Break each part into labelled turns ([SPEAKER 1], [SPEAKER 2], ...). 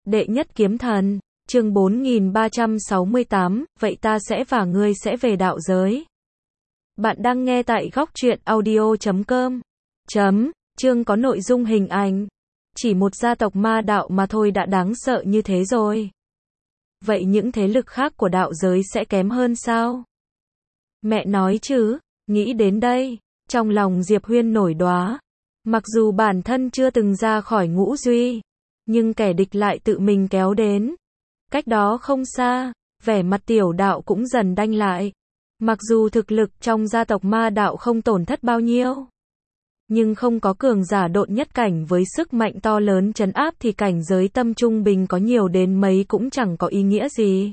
[SPEAKER 1] Đệ nhất kiếm thần, chương 4368, vậy ta sẽ và ngươi sẽ về đạo giới. Bạn đang nghe tại góc truyện audio.com. Chương có nội dung hình ảnh. Chỉ một gia tộc ma đạo mà thôi đã đáng sợ như thế rồi. Vậy những thế lực khác của đạo giới sẽ kém hơn sao? Mẹ nói chứ, nghĩ đến đây, trong lòng Diệp Huyên nổi đoá. Mặc dù bản thân chưa từng ra khỏi ngũ duy, nhưng kẻ địch lại tự mình kéo đến. Cách đó không xa, vẻ mặt Tiểu Đạo cũng dần đanh lại. Mặc dù thực lực trong gia tộc ma đạo không tổn thất bao nhiêu, nhưng không có cường giả độn nhất cảnh với sức mạnh to lớn trấn áp thì cảnh giới tâm trung bình có nhiều đến mấy cũng chẳng có ý nghĩa gì.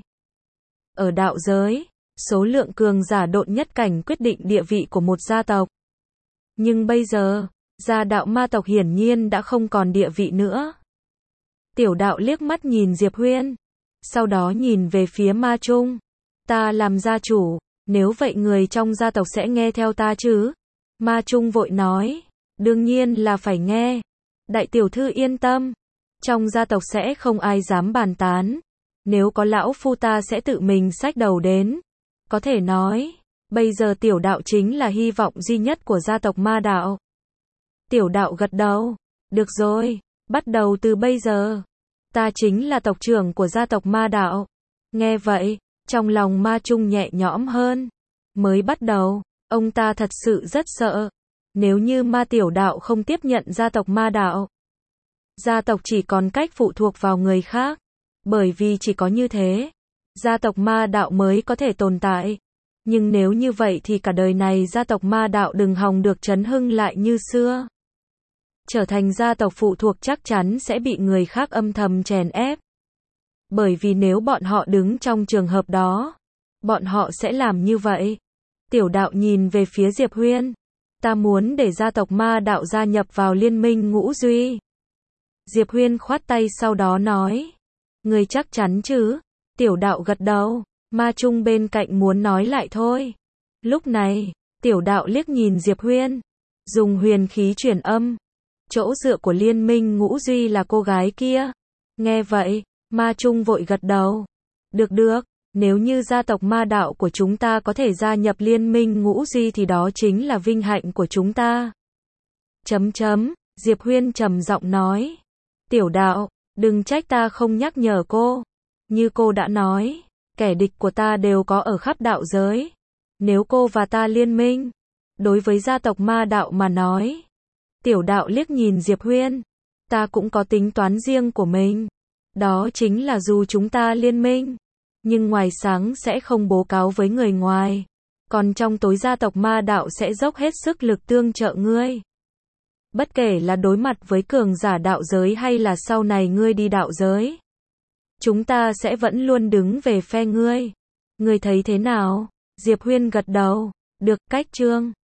[SPEAKER 1] Ở đạo giới, số lượng cường giả độn nhất cảnh quyết định địa vị của một gia tộc. Nhưng bây giờ, gia đạo ma tộc hiển nhiên đã không còn địa vị nữa. Tiểu Đạo liếc mắt nhìn Diệp Huyên, sau đó nhìn về phía Ma Trung. Ta làm gia chủ, nếu vậy người trong gia tộc sẽ nghe theo ta chứ? Ma Trung vội nói, đương nhiên là phải nghe. Đại tiểu thư yên tâm, trong gia tộc sẽ không ai dám bàn tán. Nếu có lão phu ta sẽ tự mình xách đầu đến. Có thể nói, bây giờ Tiểu Đạo chính là hy vọng duy nhất của gia tộc ma đạo. Tiểu Đạo gật đầu, được rồi, bắt đầu từ bây giờ, ta chính là tộc trưởng của gia tộc ma đạo. Nghe vậy, trong lòng Ma Trung nhẹ nhõm hơn. Mới bắt đầu, ông ta thật sự rất sợ. Nếu như Ma Tiểu Đạo không tiếp nhận gia tộc ma đạo, gia tộc chỉ còn cách phụ thuộc vào người khác. Bởi vì chỉ có như thế, gia tộc ma đạo mới có thể tồn tại. Nhưng nếu như vậy thì cả đời này gia tộc ma đạo đừng hòng được chấn hưng lại như xưa. Trở thành gia tộc phụ thuộc chắc chắn sẽ bị người khác âm thầm chèn ép. Bởi vì nếu bọn họ đứng trong trường hợp đó, bọn họ sẽ làm như vậy. Tiểu Đạo nhìn về phía Diệp Huyên. Ta muốn để gia tộc ma đạo gia nhập vào liên minh ngũ duy. Diệp Huyên khoát tay sau đó nói. Người chắc chắn chứ? Tiểu Đạo gật đầu. Ma Trung bên cạnh muốn nói lại thôi. Lúc này, Tiểu Đạo liếc nhìn Diệp Huyên, dùng huyền khí truyền âm. Chỗ dựa của liên minh ngũ duy là cô gái kia. Nghe vậy, Ma Trung vội gật đầu. Được, nếu như gia tộc ma đạo của chúng ta có thể gia nhập liên minh ngũ duy thì đó chính là vinh hạnh của chúng ta. Diệp Huyên trầm giọng nói. Tiểu Đạo, đừng trách ta không nhắc nhở cô. Như cô đã nói, kẻ địch của ta đều có ở khắp đạo giới. Nếu cô và ta liên minh, đối với gia tộc ma đạo mà nói. Tiểu Đạo liếc nhìn Diệp Huyên. Ta cũng có tính toán riêng của mình. Đó chính là dù chúng ta liên minh, nhưng ngoài sáng sẽ không bố cáo với người ngoài. Còn trong tối gia tộc ma đạo sẽ dốc hết sức lực tương trợ ngươi. Bất kể là đối mặt với cường giả đạo giới hay là sau này ngươi đi đạo giới, chúng ta sẽ vẫn luôn đứng về phe ngươi. Ngươi thấy thế nào? Diệp Huyên gật đầu. Được, cách chương.